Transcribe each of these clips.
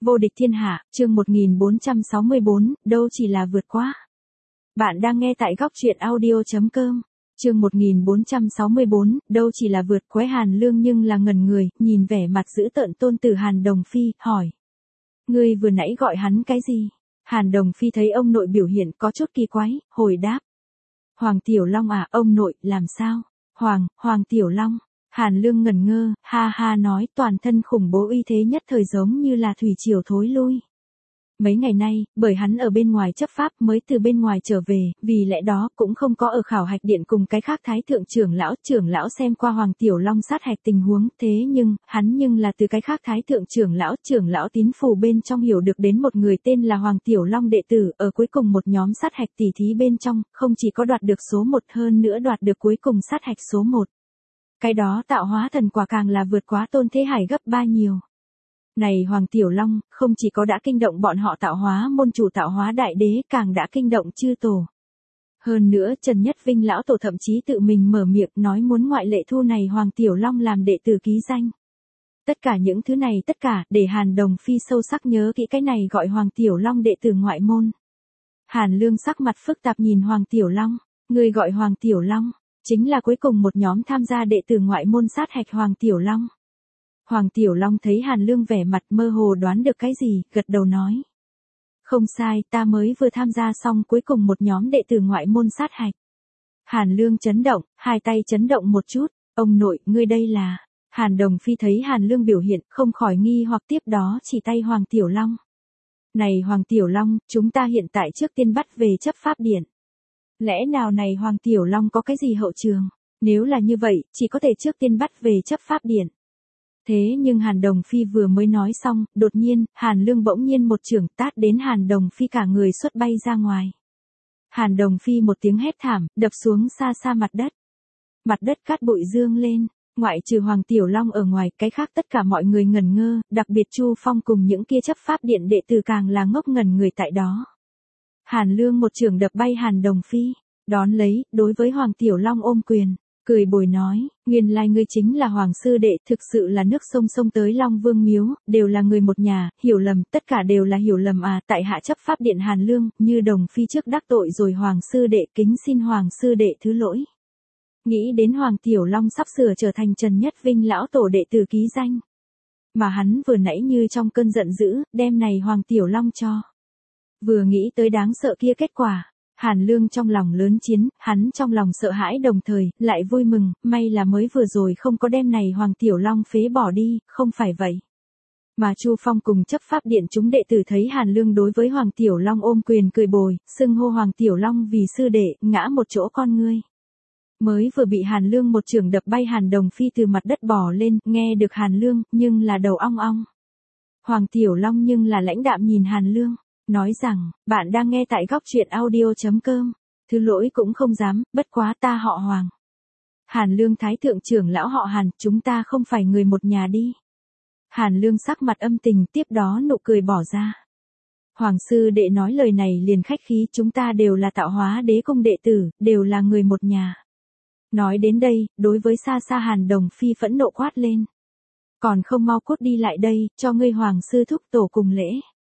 Vô địch thiên hạ, chương 1464, đâu chỉ là vượt quá. Bạn đang nghe tại góc truyện audio.com. Chương 1464, đâu chỉ là vượt quá. Hàn Lương nhưng là ngẩn người, nhìn vẻ mặt dữ tợn tôn tử Hàn Đồng Phi, hỏi. Ngươi vừa nãy gọi hắn cái gì? Hàn Đồng Phi thấy ông nội biểu hiện có chút kỳ quái, hồi đáp. Hoàng Tiểu Long à, ông nội, làm sao? Hoàng Tiểu Long. Hàn Lương ngẩn ngơ, ha ha nói, toàn thân khủng bố uy thế nhất thời giống như là thủy triều thối lui. Mấy ngày nay, bởi hắn ở bên ngoài chấp pháp mới từ bên ngoài trở về, vì lẽ đó cũng không có ở khảo hạch điện cùng cái khác thái thượng trưởng lão xem qua Hoàng Tiểu Long sát hạch tình huống, thế nhưng, hắn nhưng là từ cái khác thái thượng trưởng lão tín phù bên trong hiểu được đến một người tên là Hoàng Tiểu Long đệ tử, ở cuối cùng một nhóm sát hạch tỉ thí bên trong, không chỉ có đoạt được số 1 hơn nữa đoạt được cuối cùng sát hạch số 1. Cái đó tạo hóa thần quả càng là vượt quá Tôn Thế Hải gấp 3 nhiều. Này Hoàng Tiểu Long, không chỉ có đã kinh động bọn họ tạo hóa môn chủ tạo hóa đại đế, càng đã kinh động chư tổ. Hơn nữa Trần Nhất Vinh lão tổ thậm chí tự mình mở miệng nói muốn ngoại lệ thu này Hoàng Tiểu Long làm đệ tử ký danh. Tất cả những thứ này tất cả để Hàn Đồng Phi sâu sắc nhớ kỹ cái này gọi Hoàng Tiểu Long đệ tử ngoại môn. Hàn Lương sắc mặt phức tạp nhìn Hoàng Tiểu Long, người gọi Hoàng Tiểu Long. Chính là cuối cùng một nhóm tham gia đệ tử ngoại môn sát hạch Hoàng Tiểu Long. Hoàng Tiểu Long thấy Hàn Lương vẻ mặt mơ hồ đoán được cái gì, gật đầu nói. Không sai, ta mới vừa tham gia xong cuối cùng một nhóm đệ tử ngoại môn sát hạch. Hàn Lương chấn động, hai tay chấn động một chút, ông nội, ngươi đây là. Hàn Đồng Phi thấy Hàn Lương biểu hiện, không khỏi nghi hoặc tiếp đó chỉ tay Hoàng Tiểu Long. Này Hoàng Tiểu Long, chúng ta hiện tại trước tiên bắt về chấp pháp điện. Lẽ nào này Hoàng Tiểu Long có cái gì hậu trường? Nếu là như vậy, chỉ có thể trước tiên bắt về chấp pháp điện. Thế nhưng Hàn Đồng Phi vừa mới nói xong, đột nhiên, Hàn Lương bỗng nhiên một chưởng tát đến Hàn Đồng Phi cả người xuất bay ra ngoài. Hàn Đồng Phi một tiếng hét thảm, đập xuống xa xa mặt đất. Mặt đất cát bụi dương lên, ngoại trừ Hoàng Tiểu Long ở ngoài, cái khác tất cả mọi người ngẩn ngơ, đặc biệt Chu Phong cùng những kia chấp pháp điện đệ tử càng là ngốc ngẩn người tại đó. Hàn Lương một chưởng đập bay Hàn Đồng Phi, đón lấy, đối với Hoàng Tiểu Long ôm quyền, cười bồi nói, nguyên lai ngươi chính là Hoàng sư đệ, thực sự là nước sông sông tới Long Vương miếu, đều là người một nhà, hiểu lầm, tất cả đều là hiểu lầm à, tại hạ chấp pháp điện Hàn Lương, như Đồng Phi trước đắc tội rồi Hoàng sư đệ, kính xin Hoàng sư đệ thứ lỗi. Nghĩ đến Hoàng Tiểu Long sắp sửa trở thành Trần Nhất Vinh lão tổ đệ tử ký danh. Mà hắn vừa nãy như trong cơn giận dữ, đem này Hoàng Tiểu Long cho. Vừa nghĩ tới đáng sợ kia kết quả, Hàn Lương trong lòng lớn chiến, hắn trong lòng sợ hãi đồng thời, lại vui mừng, may là mới vừa rồi không có đem này Hoàng Tiểu Long phế bỏ đi, không phải vậy. Mà Chu Phong cùng chấp pháp điện chúng đệ tử thấy Hàn Lương đối với Hoàng Tiểu Long ôm quyền cười bồi, xưng hô Hoàng Tiểu Long vì sư đệ, ngã một chỗ con ngươi. Mới vừa bị Hàn Lương một chưởng đập bay Hàn Đồng Phi từ mặt đất bò lên, nghe được Hàn Lương, nhưng là đầu ong ong. Hoàng Tiểu Long nhưng là lãnh đạm nhìn Hàn Lương. Nói rằng, bạn đang nghe tại góc truyện audio.com, thứ lỗi cũng không dám, bất quá ta họ Hoàng. Hàn Lương thái thượng trưởng lão họ Hàn, chúng ta không phải người một nhà đi. Hàn Lương sắc mặt âm tình, tiếp đó nụ cười bỏ ra. Hoàng sư đệ nói lời này liền khách khí, chúng ta đều là tạo hóa đế cung đệ tử, đều là người một nhà. Nói đến đây, đối với xa xa Hàn Đồng Phi phẫn nộ quát lên. Còn không mau cút đi lại đây, cho ngươi Hoàng sư thúc tổ cùng lễ.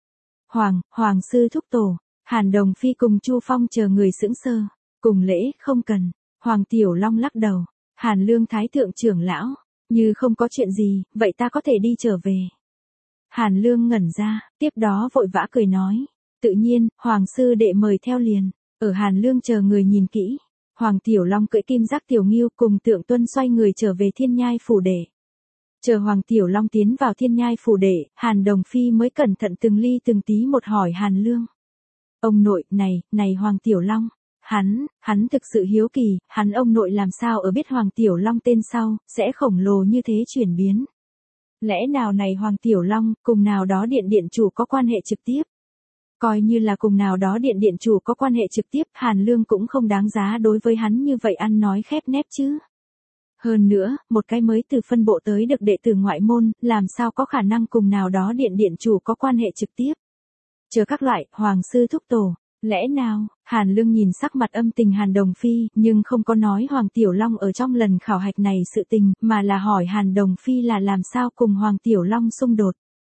Hoàng sư thúc tổ, Hàn Đồng Phi cùng Chu Phong chờ người sững sờ, cùng lễ không cần, Hoàng Tiểu Long lắc đầu, Hàn Lương thái thượng trưởng lão, như không có chuyện gì, vậy ta có thể đi trở về. Hàn Lương ngẩn ra, tiếp đó vội vã cười nói, tự nhiên, Hoàng sư đệ mời theo liền, ở Hàn Lương chờ người nhìn kỹ, Hoàng Tiểu Long cưỡi kim giác tiểu ngưu cùng Tượng Tuân xoay người trở về Thiên Nhai phủ đệ. Chờ Hoàng Tiểu Long tiến vào Thiên Nhai phủ đệ, Hàn Đồng Phi mới cẩn thận từng ly từng tí một hỏi Hàn Lương. Ông nội, này Hoàng Tiểu Long, hắn thực sự hiếu kỳ, ông nội làm sao ở biết Hoàng Tiểu Long tên sau, sẽ khổng lồ như thế chuyển biến. Lẽ nào này Hoàng Tiểu Long, cùng nào đó điện chủ có quan hệ trực tiếp? Coi như là cùng nào đó điện chủ có quan hệ trực tiếp, Hàn Lương cũng không đáng giá đối với hắn như vậy ăn nói khép nép chứ. Hơn nữa, một cái mới từ phân bộ tới được đệ tử ngoại môn, làm sao có khả năng cùng nào đó điện chủ có quan hệ trực tiếp. Chờ các loại, Hoàng sư thúc tổ, lẽ nào, Hàn Lương nhìn sắc mặt âm tình Hàn Đồng Phi, nhưng không có nói Hoàng Tiểu Long ở trong lần khảo hạch này sự tình, mà là hỏi Hàn Đồng Phi là làm sao cùng Hoàng Tiểu Long xung đột.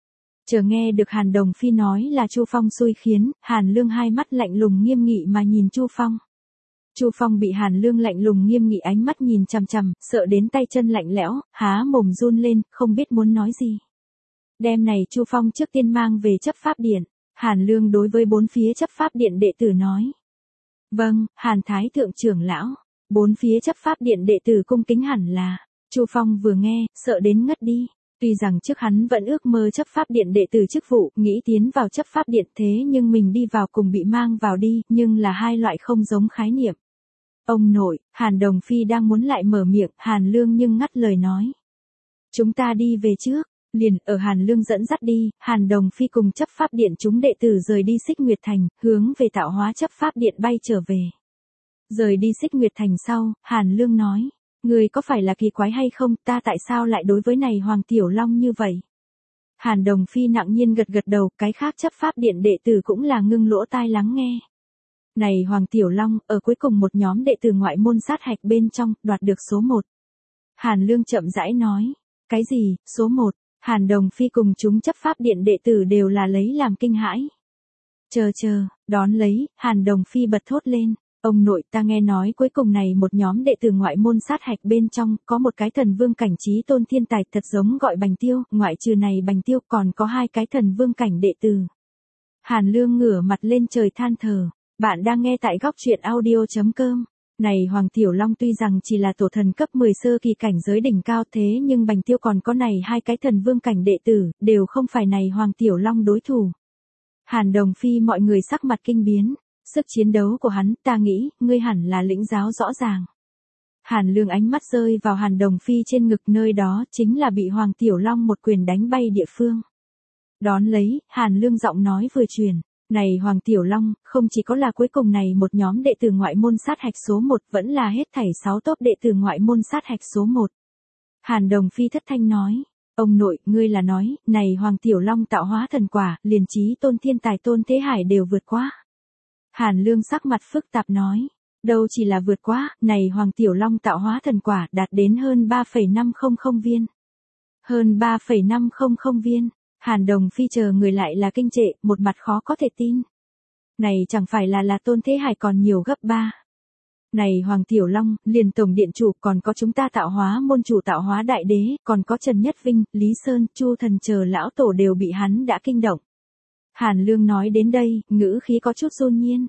Chờ nghe được Hàn Đồng Phi nói là Chu Phong xui khiến, Hàn Lương hai mắt lạnh lùng nghiêm nghị mà nhìn Chu Phong. Chu Phong bị Hàn Lương lạnh lùng nghiêm nghị ánh mắt nhìn chằm chằm, sợ đến tay chân lạnh lẽo, há mồm run lên, không biết muốn nói gì. Đêm này Chu Phong trước tiên mang về chấp pháp điện. Hàn Lương đối với bốn phía chấp pháp điện đệ tử nói. Vâng, Hàn Thái Thượng trưởng lão. Bốn phía chấp pháp điện đệ tử cung kính hẳn là. Chu Phong vừa nghe, sợ đến ngất đi. Tuy rằng trước hắn vẫn ước mơ chấp pháp điện đệ tử chức vụ, nghĩ tiến vào chấp pháp điện thế nhưng mình đi vào cùng bị mang vào đi, nhưng là hai loại không giống khái niệm. Ông nội, Hàn Đồng Phi đang muốn lại mở miệng, Hàn Lương nhưng ngắt lời nói. Chúng ta đi về trước. Liền ở Hàn Lương dẫn dắt đi, Hàn Đồng Phi cùng chấp pháp điện chúng đệ tử rời đi Xích Nguyệt Thành, hướng về Tạo Hóa chấp pháp điện bay trở về. Rời đi Xích Nguyệt Thành sau, Hàn Lương nói, người có phải là kỳ quái hay không, ta tại sao lại đối với này Hoàng Tiểu Long như vậy? Hàn Đồng Phi nặng nhiên gật gật đầu, cái khác chấp pháp điện đệ tử cũng là ngưng lỗ tai lắng nghe. Này Hoàng Tiểu Long, ở cuối cùng một nhóm đệ tử ngoại môn sát hạch bên trong, đoạt được số 1. Hàn Lương chậm rãi nói, cái gì, số 1? Hàn Đồng Phi cùng chúng chấp pháp điện đệ tử đều là lấy làm kinh hãi. Chờ, đón lấy, Hàn Đồng Phi bật thốt lên, ông nội ta nghe nói cuối cùng này một nhóm đệ tử ngoại môn sát hạch bên trong, có một cái thần vương cảnh trí tôn thiên tài thật giống gọi Bành Tiêu, ngoại trừ này Bành Tiêu còn có hai cái thần vương cảnh đệ tử. Hàn Lương ngửa mặt lên trời than thở, bạn đang nghe tại góc truyện audio.com. Này Hoàng Tiểu Long tuy rằng chỉ là tổ thần cấp 10 sơ kỳ cảnh giới đỉnh cao thế nhưng Bành Tiêu còn có này hai cái thần vương cảnh đệ tử, đều không phải này Hoàng Tiểu Long đối thủ. Hàn Đồng Phi mọi người sắc mặt kinh biến, sức chiến đấu của hắn ta nghĩ, ngươi hẳn là lĩnh giáo rõ ràng. Hàn Lương ánh mắt rơi vào Hàn Đồng Phi trên ngực nơi đó chính là bị Hoàng Tiểu Long một quyền đánh bay địa phương. Đón lấy, Hàn Lương giọng nói vừa truyền. Này Hoàng Tiểu Long, không chỉ có là cuối cùng này một nhóm đệ tử ngoại môn sát hạch số 1 vẫn là hết thảy 6 tốp đệ tử ngoại môn sát hạch số 1. Hàn Đồng Phi thất thanh nói, ông nội, ngươi là nói, này Hoàng Tiểu Long tạo hóa thần quả, liền trí tôn thiên tài tôn thế hải đều vượt qua. Hàn Lương sắc mặt phức tạp nói, đâu chỉ là vượt qua, này Hoàng Tiểu Long tạo hóa thần quả đạt đến hơn 3,500 viên. Hơn 3,500 viên. Hàn Đồng Phi chờ người lại là kinh trệ, một mặt khó có thể tin. Này chẳng phải là tôn thế hải còn nhiều gấp 3. Này Hoàng Tiểu Long, liền tổng điện chủ, còn có chúng ta tạo hóa môn chủ tạo hóa đại đế, còn có Trần Nhất Vinh, Lý Sơn, Chu Thần chờ lão tổ đều bị hắn đã kinh động. Hàn Lương nói đến đây, ngữ khí có chút run nhiên.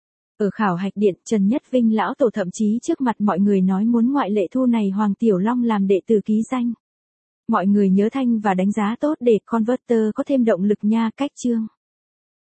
Ở khảo hạch điện, Trần Nhất Vinh lão tổ thậm chí trước mặt mọi người nói muốn ngoại lệ thu này Hoàng Tiểu Long làm đệ tử ký danh. Mọi người nhớ thanh và đánh giá tốt để Converter có thêm động lực nha, cách chương.